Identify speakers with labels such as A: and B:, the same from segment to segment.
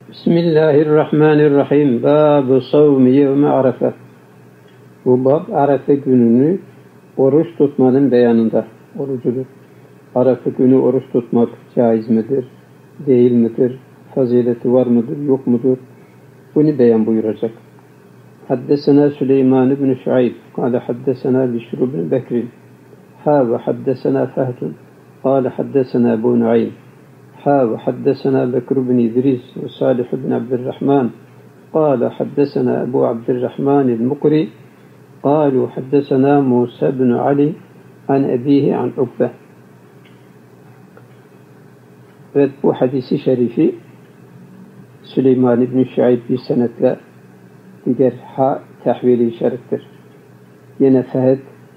A: Bismillahirrahmanirrahim. Bab-ı savmi yevme Arafa. Bu bab Arafa gününü oruç tutmanın beyanında orucudur. Arafa günü oruç tutmak caiz midir, değil midir, fazileti var mıdır, yok mudur? Bunu beyan buyuracak. Haddesena Süleyman ibn Şuayb, kâle haddesena Bişr ibn Bekir, ve haddesena Fehdun, kâle haddesena Ebu Nuaym, وحدثنا بكر بن إدريس وصالح بن عبد الرحمن قال حدثنا أبو عبد الرحمن المقري قالوا حدثنا موسى بن علي عن أبيه عن عقبة. Evet, bu hadisi şerifi Süleyman İbn Şuayb bir senetle diğer tahvili işarettir. Yine Fehd,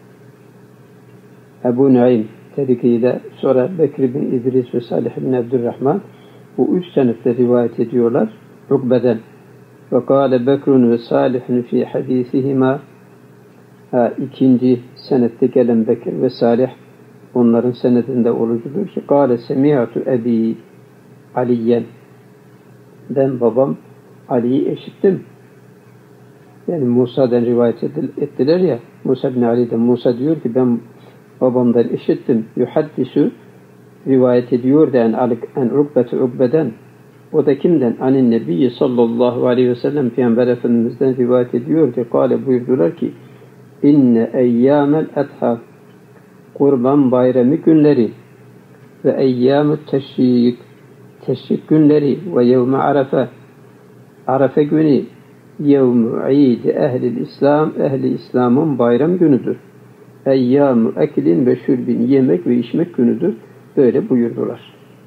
A: Ebu Nuaym tarikiyle sonra Bekir bin İdris ve Salih bin Abdurrahman bu üç senette rivayet ediyorlar Ukbe'den. Ve kâle Bekrun ve Salih'in fi hadisihima, ikinci senette gelen Bekir ve Salih onların senedinde olucudur ki kâle semi'atu ebi Aliyen, ben babam Ali'yi eşittim. Yani Musa'dan rivayet ettiler ya, Musa bin Ali'den. Musa diyor ki ben babamdan işittim. Yuhaddisu rivayet ediyor da en Ukbe'den. O da kimden? Anin Nebiyyi sallallahu aleyhi ve sellem Peygamber Efendimiz'den rivayet ediyor ki kâle buyurdular ki inne eyyâmel etha, kurban bayramı günleri ve eyyâmü teşrik günleri ve yevme Arafa, Arafa günü yevmü id ehli İslam'ın bayram günüdür. Eyyâmü eklin ve şürbin, yemek ve içmek günüdür. Böyle buyurdular.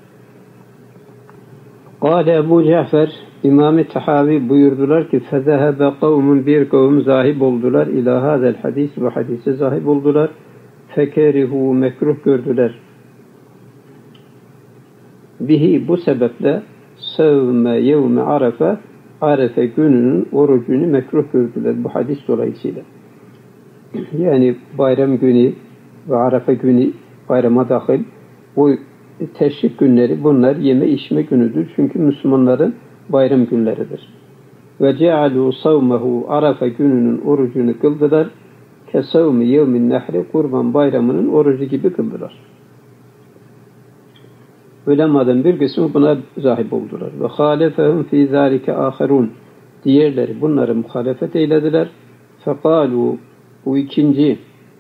A: Kâle Ebu Cafer, İmam-ı Tahavi buyurdular ki fezehebe kavmun, bir kavim zahib oldular ilâ hâzel hadis, ve hadise zahib oldular. Fekerihu, mekruh gördüler. Bihi, bu sebeple sevme yevme Arafa, Arafa gününün orucunu mekruh gördüler bu hadis dolayısıyla. Yani bayram günü ve Arafa günü bayrama dahil bu teşrik günleri, bunlar yeme içme günüdür. Çünkü Müslümanların bayram günleridir. Ve cealu savmehu, Arafa gününün orucunu kıldılar. Ke savmi yevmin nehri, kurban bayramının orucu gibi kıldılar. Ulemadan bir kısmı buna zahip oldular. Ve halefehum fi zâlike âherûn, diğerleri bunları muhalefet eylediler. Fekalu, bu ikinci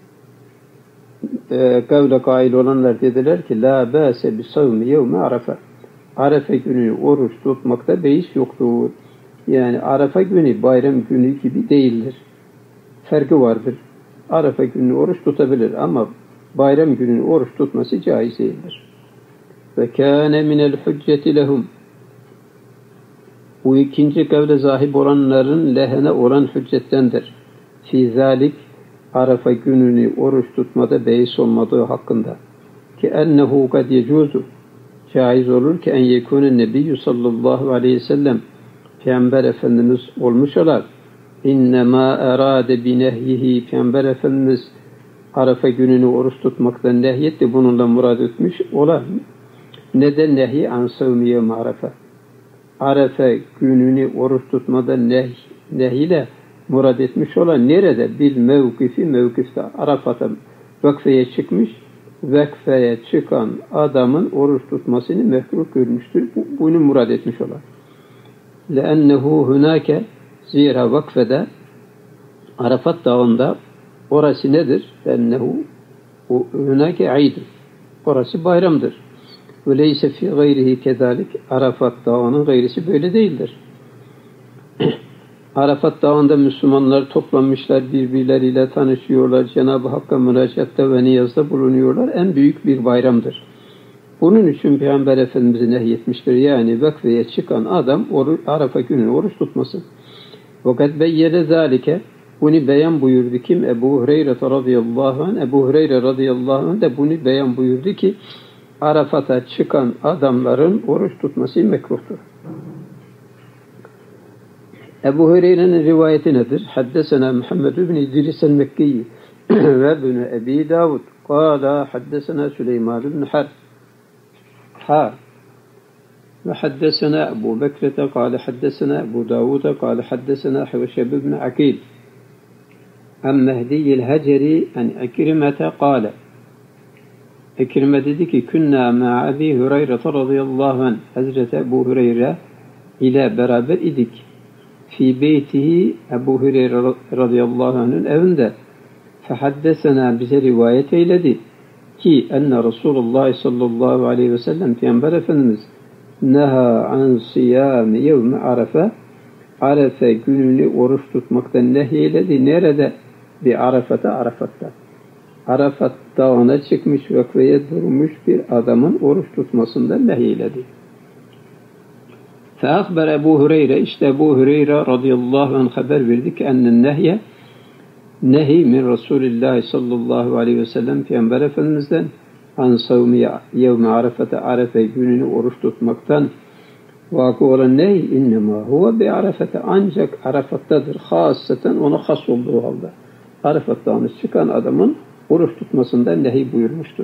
A: kavle kail olanlar dediler ki la bâse bi savmi yevme Arafa, Arafa günü oruç tutmakta beis yoktur. Yani Arafa günü bayram günü gibi değildir. Farkı vardır. Arafa günü oruç tutabilir ama bayram günü oruç tutması caiz değildir. Ve kâne minel hücceti lehum, bu ikinci kavle zahib olanların lehine olan hüccettendir. Fî zâlik, Arafa gününü oruç tutmada beis olmadığı hakkında. Ki ennehu kad yecuzu, caiz olur ki en yekûne nebiyyü sallallahu aleyhi ve sellem Peygamber Efendimiz olmuş olar. İnnemâ erâde binehyihi, Peygamber Efendimiz Arafa gününü oruç tutmaktan nehyetti, bununla murad etmiş olar. Neden nehy an savmi yevme Arafa? Arafa gününü oruç tutmada nehiyle murad etmiş olan nerede? Bil mevkifte Arafat'a vakfeye çıkmış, vakfeye çıkan adamın oruç tutmasını mekruh görmüştür. Bunu murad etmiş olan. Lennehu hunake, zira vakfede Arafat dağında, orası nedir? Lennehu hunake aydın, orası bayramdır. Öyleyse fi gayrihi kezalik, Arafat dağının gayrisi böyle değildir. Arafat dağında Müslümanlar toplanmışlar, birbirleriyle tanışıyorlar, Cenab-ı Hakk'a münacaatta ve niyazda bulunuyorlar. En büyük bir bayramdır. Bunun için Peygamber Efendimiz'e nehyetmiştir. Yani vakfeye çıkan adam Arafa günü oruç tutmasın. Fakat beyyene zalike, bunu beyan buyurdu kim? Ebu Hureyre radıyallahu anh. Ebu Hureyre radıyallahu anh de bunu beyan buyurdu ki Arafat'a çıkan adamların oruç tutması mekruhtur. Ebu Hureyre'nin rivayeti nedir? Haddesena Muhammed ibn İdris el-Mekki ve ibn Ebi Davud. Kâla haddesena Süleyman ibn Harb. وحدثنا أبو بكرة قال حدثنا أبو داود قال حدثنا حوشب بن عقيل عن مهدي الهجري عن عكرمة قال İkrime dedi ki künna ma Abi Hureyre radıyallahu anh Hazreti Ebu Hureyre ile beraber idik. Fi beytihi Ebu Hureyre radıyallahu anh'ın evinde. Fehaddesena bize rivayet eyledi ki enne Resulullah sallallahu aleyhi ve sellem Peygamber Efendimiz neha an siyami yevmi Arafa Arafa gününü oruç tutmaktan nehyeledi. Nerede? Bir Arafat'ta, Arafat'ta. Arafat dağına çıkmış vakfeye durmuş bir adamın oruç tutmasından nehyeledi. Feakber Ebu Hureyre, işte Ebu Hureyre radıyallahu anh haber verdi ki ennen nehye nehi min Resulillah sallallahu aleyhi ve sellem Peygamber Efendimiz'den an savmi yevmi Arafat'a Arafa gününü oruç tutmaktan vakı olan nehy innema huve bi Arafat'a ancak Arafat'tadır. Hasaten ona has olduğu halde. Arafat dağına çıkan adamın oruç tutmasından nehy buyurmuştur.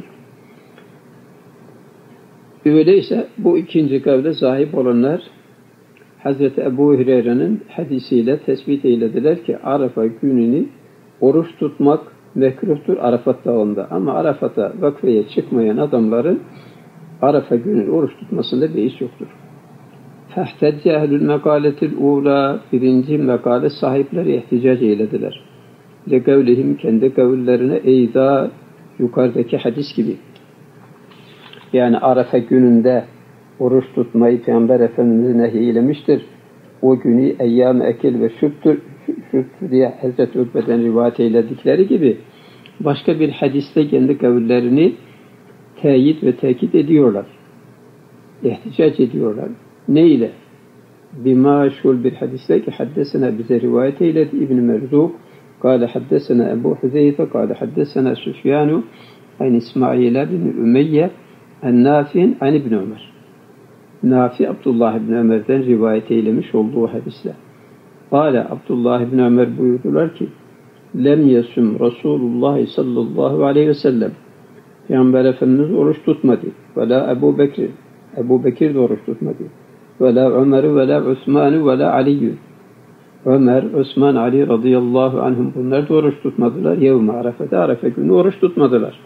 A: Öyleyse bu ikinci kavle sahip olanlar Hazreti Ebu Hureyre'nin hadisiyle tespit eylediler ki Arafa gününü oruç tutmak mekruhtur Arafat dağında. Ama Arafat'a vakfeye çıkmayan adamların Arafa günü oruç tutmasında beis yoktur. Fehtecce ehlül mekaletil ula birinci mekale sahipleri ihticac eylediler. Lekavlihim kendi kavullerine eyda yukarıdaki hadis gibi. Yani Arafa gününde oruç tutmayı Peygamber Efendimiz nehyeylemiştir. O günü eyyam-ı ekil ve şüptür diye Hazreti Ukbe'den rivayet eyledikleri gibi başka bir hadiste kendi kavullerini teyit ve tekit ediyorlar. İhticac ediyorlar. Ne ile? Bima şul bir hadiste ki haddesena bize rivayet eyledi İbn-i Merzuk قال حدثنا أبو حذيفة قال حدثنا سفيان عن إسماعيل بن أمية النافع عن ابن عمر Nafi Abdullah ibn Ömer'den rivayet eylemiş olduğu hadisle. Kale Abdullah ibn Ömer buyurdular ki lem yesum Resulullah sallallahu aleyhi ve sellem Peygamber Efendimiz oruç tutmadı. Ve la Ebu Bekir. Ebu Bekir de oruç tutmadı. Ve la Ömer'ü ve la Osman'ü ve la Ali'yü. Ömer, Osman, Ali radıyallahu anhum bunlar da oruç tutmadılar. Yevme Arafa'da Arafa günü oruç tutmadılar.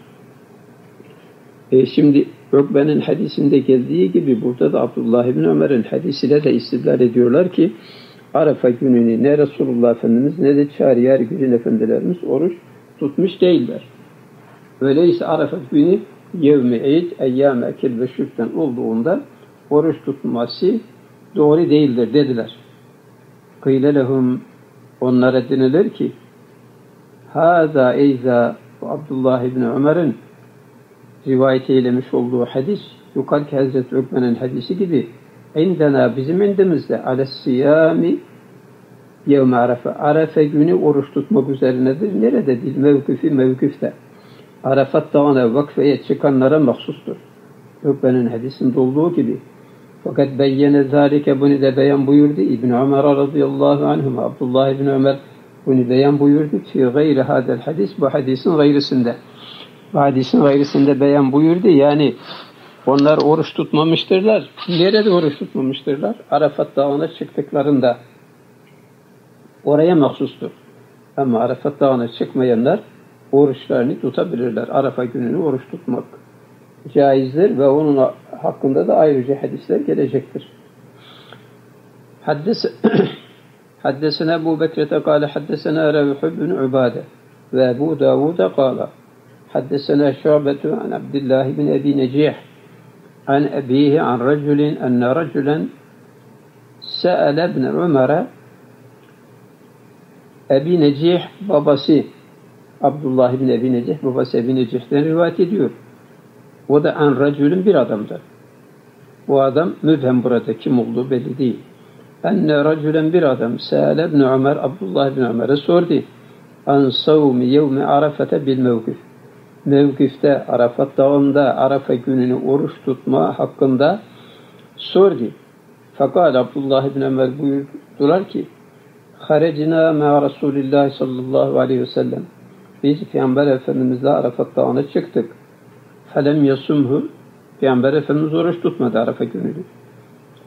A: Şimdi Ukbe'nin hadisinde geldiği gibi burada da Abdullah ibn Ömer'in hadisiyle de istidlal ediyorlar ki Arafa gününü ne Resulullah Efendimiz ne de Çağrıyer Güzin Efendilerimiz oruç tutmuş değiller. Öyleyse Arafa günü yevmi eyd, eyyam-ı ekil ve şükten olduğunda oruç tutması doğru değildir dediler. Kıyle lehum onlara denilir ki hâzâ eyzâ Abdullah ibn Ömer'in rivayet eylemiş olduğu hadis yukarıki Hazreti Ukbe'nin hadisi gibi indena bizim indimizde alessiyâmi yevme Arafa Arafa günü oruç tutmak üzerinedir. Nerede değil? Mevkifte. Arafat dağına vakfeye çıkanlara mahsustur. Ukbe'nin hadisinde olduğu gibi. Fakat beyyene zâlike bunu da beyan buyurdu. İbn Ömer radıyallahu anhuma Abdullah ibn Ömer bunu beyan buyurdu. Fi gayri hadel hadis bu hadisin gayrısında. Bu hadisin gayrısında beyan buyurdu. Yani onlar oruç tutmamıştırlar. Nerede oruç tutmamıştırlar? Arafat dağına çıktıklarında. Oraya mahsustur. Ama Arafat dağına çıkmayanlar oruçlarını tutabilirler. Arafa gününü oruç tutmak caizdir ve onun hakkında da ayrıca hadisler gelecektir. Haddesena Ebu Bekir'e kâle haddesena Revh ibn Ubade ve Ebu Davud'a kâle haddesena Şu'betu an Abdullah ibn Ebi Necih an ebihi an raculin enne raculen se'ele ibn Umar'a Ebi Necih babası Abdullah ibn Ebi Necih babası Ebi Necih'ten rivayet ediyor. O da an raculün bir adamdır. Bu adam mübhem burada kim olduğu belli değil. Enne raculen bir adam se'ele ibn Ömer Abdullah ibn Ömer'e sordu. An savmi yevmi Arafete bil mevkif. Mevkifte Arafat dağında Arafa gününü oruç tutma hakkında sordu. Fakat Abdullah ibn Ömer buyurdular ki harecina ma Resulillah sallallahu aleyhi ve sellem. Biz Peygamber Efendimizle Arafat dağına çıktık. Felem yasumhu Peygamber Efendimiz oruç tutmadı Arafa gününü.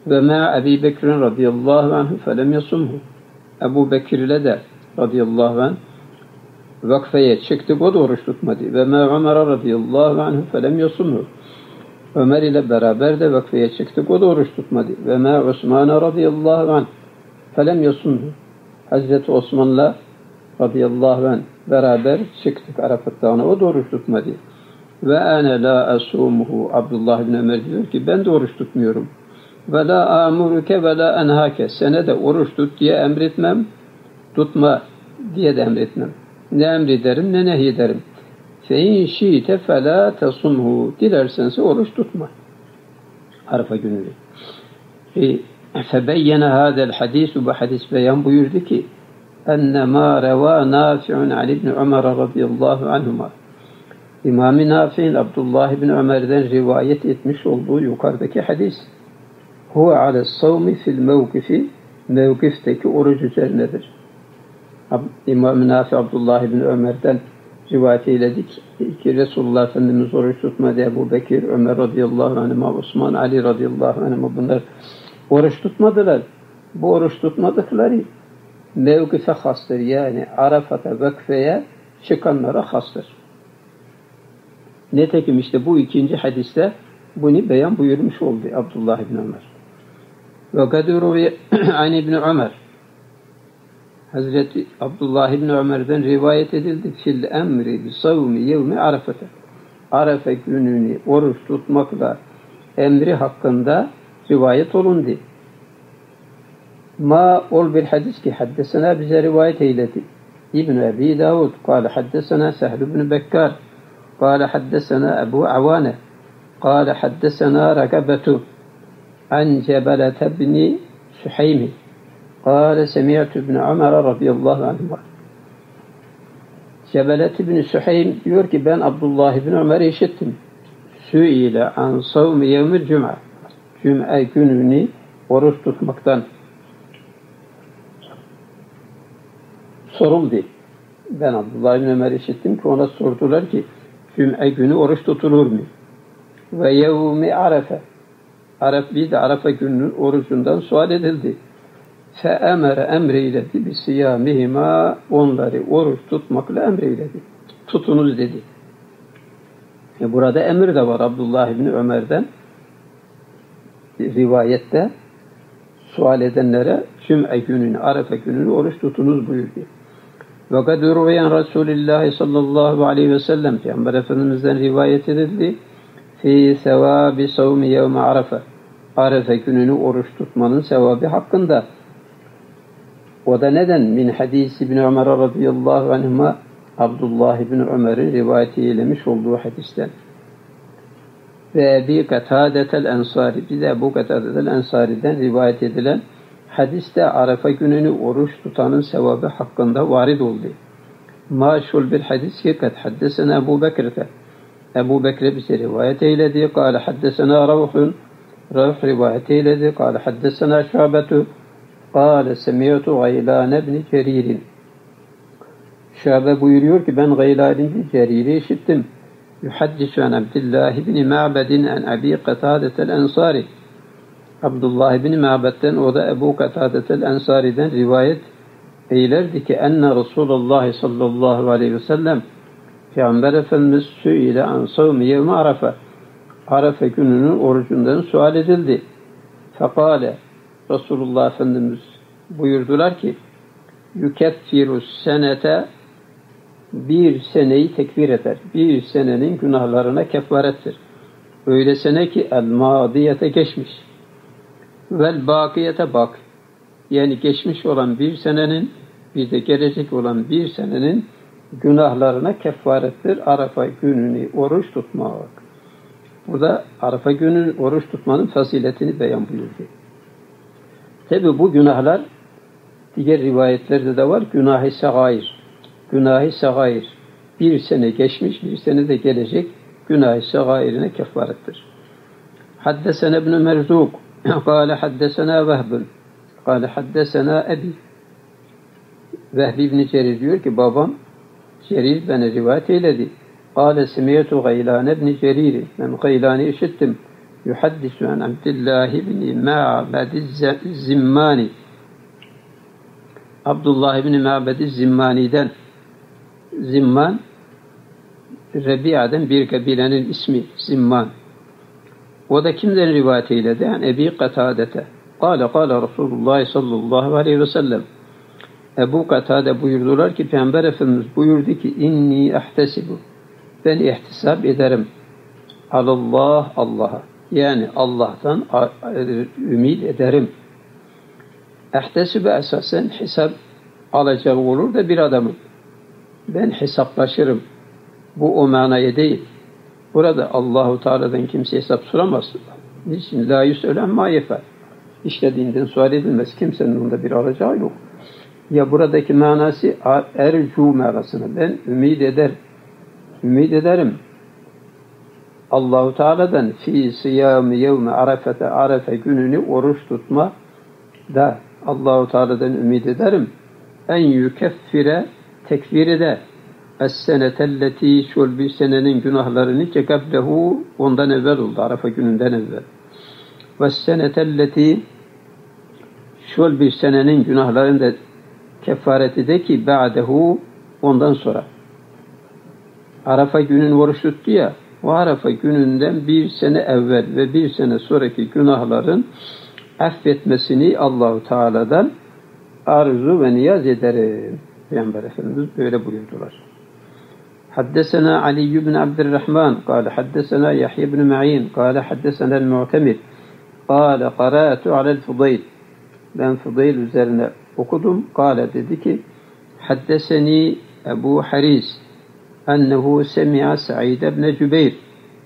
A: Ve ma Ebi Bekir radıyallahu anh felem yasumhu. Ebu Bekir ile de radıyallahu anh vakfeye çıktık, o da oruç tutmadı. Ve ma Ömer radıyallahu anh felem yasumhu. Ömer ile beraber de vakfeye çıktık, o da oruç tutmadı. Ve ma Osman radıyallahu anh felem yasumhu. Hazreti Osman'la radıyallahu anh beraber çıktık Arafat Dağı'na, o da oruç tutmadı. Ve ene la asumuhu. Abdullah bin Ömer diyor ki ben de oruç tutmuyorum. Ve la amuruke ve la enhake. Sene de oruç tut diye emretmem, tutma diye de emretmem. Ne emrederim ne nehyederim. Fe in şiite fe la tasumhu. Dilersense oruç tutma. Arafa günü. Febeyyene hadel hadisu, bu hadis beyan buyurdu ki enne ma reva Nafi'un Ali ibn Ömer radıyallahu anhuma. İmam-ı Nafi'nin Abdullah ibn Ömer'den rivayet etmiş olduğu yukarıdaki hadis huve ales savmi fil mevkifi, mevkifteki oruç üzerinedir. İmam-ı Nafi Abdullah ibn Ömer'den rivayet eyledik ki Resulullah Efendimiz oruç tutmadı. Ebu Bekir, Ömer radıyallahu anhuma, Osman, Ali radıyallahu anhuma bunlar oruç tutmadılar. Bu oruç tutmadıkları mevkife hastır. Yani Arafat'a, vakfeye çıkanlara hastır. Nitekim işte bu ikinci hadiste bunu beyan buyurmuş oldu Abdullah ibn Ömer. Ve kadruvi an ibn Ömer. Hazreti Abdullah ibn Ömer'den rivayet edildi. Fil emri bi savmi yevmi Arafat'a. Arafa gününü oruç tutmakla emri hakkında rivayet olundu. Ma ol bir hadis ki haddesena bize rivayet eyledi. İbn Ebi Davud kâle haddesena Sehl ibn Bekkar kâle haddesena Ebu Avane kâle haddesena Rakabetu an Cebelete ibn Süheymi kâle semi'tu ibn Ömer radıyallahu anhuma. Cebelet ibn Süheym diyor ki ben Abdullah ibn Ömer'i işittim. Sü'ile an savmi yevmil cuma. Cuma gününü oruç tutmaktan soruldu. Ben Abdullah ibn Ömer'i işittim ki ona sordular ki Cuma günü oruç tutulur mu? Ve yevmi Arafa. Bir de Arafa gününün orucundan sual edildi. Fe'emere emreyledi bi siyamihima, onları oruç tutmakla emreyledi. Tutunuz dedi. Burada emir de var Abdullah ibn Ömer'den rivayette sual edenlere Cuma gününü, Arafa gününü oruç tutunuz buyurdu. Ve kad ruviyen Resulullah sallallahu aleyhi ve sellem Peygamber Efendimiz'den rivayet edildi. Fi sevabi savmi yevme Arafa. Arafa gününü oruç tutmanın sevabı hakkında. O da neden? Min hadisi ibn Ömer radıyallahu anhuma, Abdullah ibn Ömer'in rivayeti eylemiş olduğu hadisten. Ve Ebi Katadetel Ensari, bir de Ebu Katadetel Ensari'den rivayet edilen hadiste Arafa gününü oruç tutanın sevabı hakkında varid oldu. Maşhur bir hadis ki kad haddesena Ebu Bekir'te. Ebu Bekir bize rivayet eyledi. Kâle haddesena Ravhun. Ravh rivayet eyledi. Kâle haddesena Şabetu. Kâle semiyatu Gaylan ibn Cerir'in. Şabe buyuruyor ki ben Gaylan ibn Cerir'i işittim. Yuhaddisu an Abdullah ibn Ma'bedin an Abi Katadetel Ensari. Abdullah ibn Ma'bed'den, o da Ebu Katadetel Ensari'den rivayet eylerdi ki enne Resulullah sallallahu aleyhi ve sellem Peygamber Efendimiz sü'ile an savmi yevmi Arafa. Arafa gününün orucundan sual edildi. Fekale Resulullah Efendimiz buyurdular ki yukeffirus senete, bir seneyi tekfir eder. Bir senenin günahlarına kefarettir. Öyle sene ki el-madiyete geçmiş. Vel bakiyete bak. Yani geçmiş olan bir senenin, bir de gelecek olan bir senenin günahlarına kefarettir. Arafa gününü oruç tutmak. Burada Arafa gününü oruç tutmanın faziletini beyan buyurdu. Tabi bu günahlar diğer rivayetlerde de var. Günah-ı sagair. Günah-ı sagair. Bir sene geçmiş, bir sene de gelecek günah-ı sagairine kefarettir. Haddesena ibn Merzuk. Kâle haddesena Vehbun. Kâle haddesena Ebi. Vehb ibn Cerir diyor ki babam Cerir bana rivayet eyledi. Kâle semiyatu Gaylan ibn Cerir. Ben Gaylan'ı işittim. yuhaddisu an Abdullah ibn Ma'bad Zimmani. Abdullah ibn Ma'bad Zimmani'den, Zimman Rebi'a'dan bir kabilenin ismi Zimman. O da kimden rivayet eyledi? Yani Ebi Katadete. Kâle Resulullah sallallahu aleyhi ve sellem. Ebu Katade buyurdular ki Peygamber Efendimiz buyurdu ki inni ahtesibu. Ben ihtisap ederim. Alallah Allah'a. Yani Allah'tan ümit ederim. Ahtesibu esasen hesap alacağı olur da bir adamın. Ben hesaplaşırım. Bu o manaya değil. Burada Allahu Teala'dan kimse hesap soramaz. Niçin? La yüs'elen ma yefer. İşlediğinden sual edilmez. Kimsenin onda bir alacağı yok. Ya buradaki manası ercu manasını. Ben ümit ederim. Allahu Teala'dan fi siyami yevme arafete arefe gününü oruç tutma da Allahu Teala'dan ümit ederim. En yükeffire tekfir eder. Es-senetelleti şol bir senenin günahlarını kekablehu ondan evvel oldu. Arafa gününden evvel. Ve-senetelleti şol bir senenin günahlarını da kefareti de ki ba'dehu ondan sonra. Arafa günün oruç tuttu ya, o Arafa gününden bir sene evvel ve bir sene sonraki günahların affetmesini Allahu Teala'dan arzu ve niyaz ederim. Peygamber Efendimiz böyle buyurdular. حدثنا علي بن عبد الرحمن قال حدثنا يحيى بن معين قال حدثنا المعتمد قال قرأت على الفضيل ben Fudayl üzerine okudum. Kâle dedi ki haddeseni Ebu Hariz ennehu semi'a Sa'id ibn Cübeyr.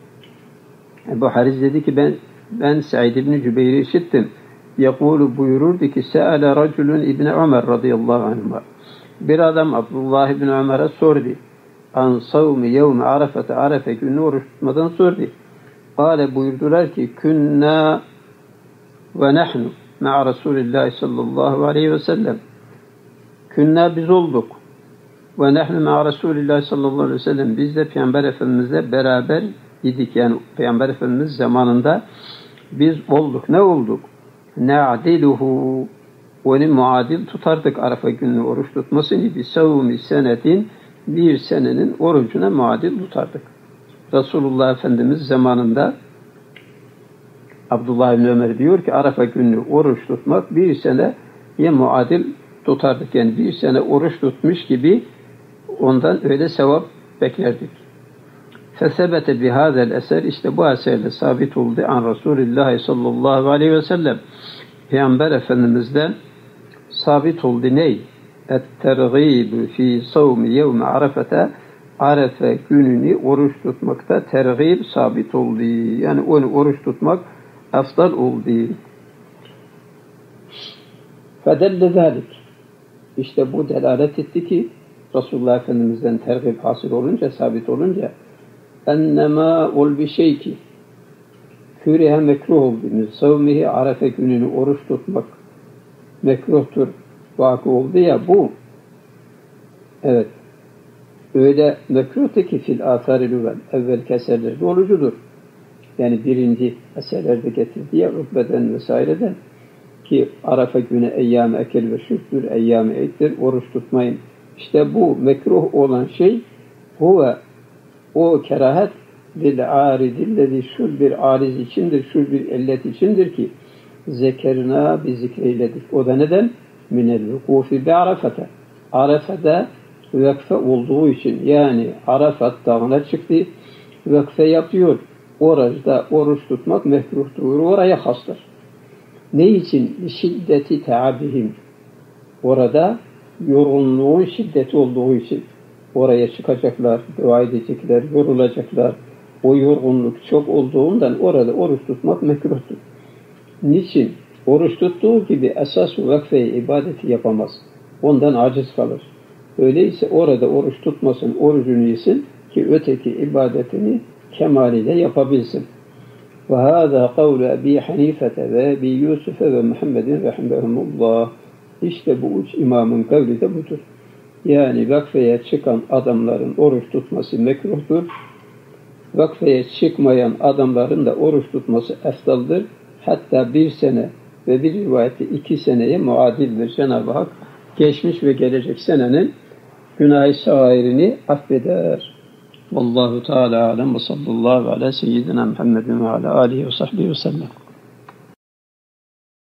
A: Ebu Hariz dedi ki ben Sa'id ibn Cübeyr'i işittim. Yakulu buyururdu ki se'ale raculun İbn Ömer radıyallahu anhuma. Bir adam Abdullah ibn Ömer'e sordu. An savmi yevmi arafete arefe günü oruç tutmadan sordu. Kâle buyurdular ki künna ve nahnu ma'a Resulillah sallallahu aleyhi ve sellem. Künna biz olduk. Ve nahnu ma'a Resulillah sallallahu aleyhi ve sellem. Biz de Peygamber Efendimizle beraber idik. Yani Peygamber Efendimiz zamanında biz olduk. Ne olduk? Na'diluhu. Onu muadil tutardık Arafa günü oruç tutmasını. Bir savmi senetin bir senenin orucuna muadil tutardık. Resulullah Efendimiz zamanında Abdullah ibn Ömer diyor ki Arafa günü oruç tutmak bir seneye muadil tutardık. Yani bir sene oruç tutmuş gibi ondan öyle sevap beklerdik. Fesebete bihâzel eser işte bu eserle sabit oldu an Resulullah sallallahu aleyhi ve sellem. Peygamber Efendimiz'den sabit oldu ney? Et-tergîbü fî savmi yevmi arafete Arefe gününü oruç tutmakta tergîb sabit oldu. Yani onu oruç tutmak afdal oldu. Fedelle zâlik. İşte bu delalet etti ki Resulullah Efendimiz'den tergîb hasıl olunca, sabit olunca ennemâ ol bir şey ki kürehe mekruh oldu. Savmihi Arefe gününü oruç tutmak mekruhtur. Vakı oldu ya bu. Evet. Öyle mekruhtu ki fil âthâri lüven. Evvelki eserlerde olucudur. Yani birinci eserlerde getirdiği ya Ukbeden vesaireden ki Arafa günü eyyâme ekel ve şüktür, eyyâme ektir, oruç tutmayın. İşte bu mekruh olan şey huve o kerahet lil âridillezi şul bir ariz içindir, şul bir illet içindir ki zekerina bir zikreyledik. O da neden? Minel vukufi bi Arafete. Arafa'da vekfe olduğu için yani Arafat dağına çıktı, vekfe yapıyor. Orada oruç tutmak mekruhtur. Oraya hastır. Ne için? Şiddeti teabihim. Orada yorgunluğun şiddeti olduğu için. Oraya çıkacaklar, dua edecekler, yorulacaklar. O yorgunluk çok olduğundan orada oruç tutmak mekruhtur. Niçin? Oruç tuttuğu gibi esas-ı vakfe ibadeti yapamaz. Ondan aciz kalır. Öyleyse orada oruç tutmasın, orucunu yesin ki öteki ibadetini kemaliyle yapabilsin. Ve hâzâ kavlu Ebi Hanifete ve Ebi Yusuf'e ve Muhammedin rahimehumullah. İşte bu üç imamın kavli de budur. Yani vakfeye çıkan adamların oruç tutması mekruhtur. vakfeye çıkmayan adamların da oruç tutması eftaldır. Hatta 1 sene ve bir rivayette 2 seneye muadildir. Cenab-ı Hak geçmiş ve gelecek senenin günah-ı sağirini affeder. Vallahu Teala alem ve sallallahu ala seyyidina Muhammedin ve ala alihi ve sahbihi ve sellem.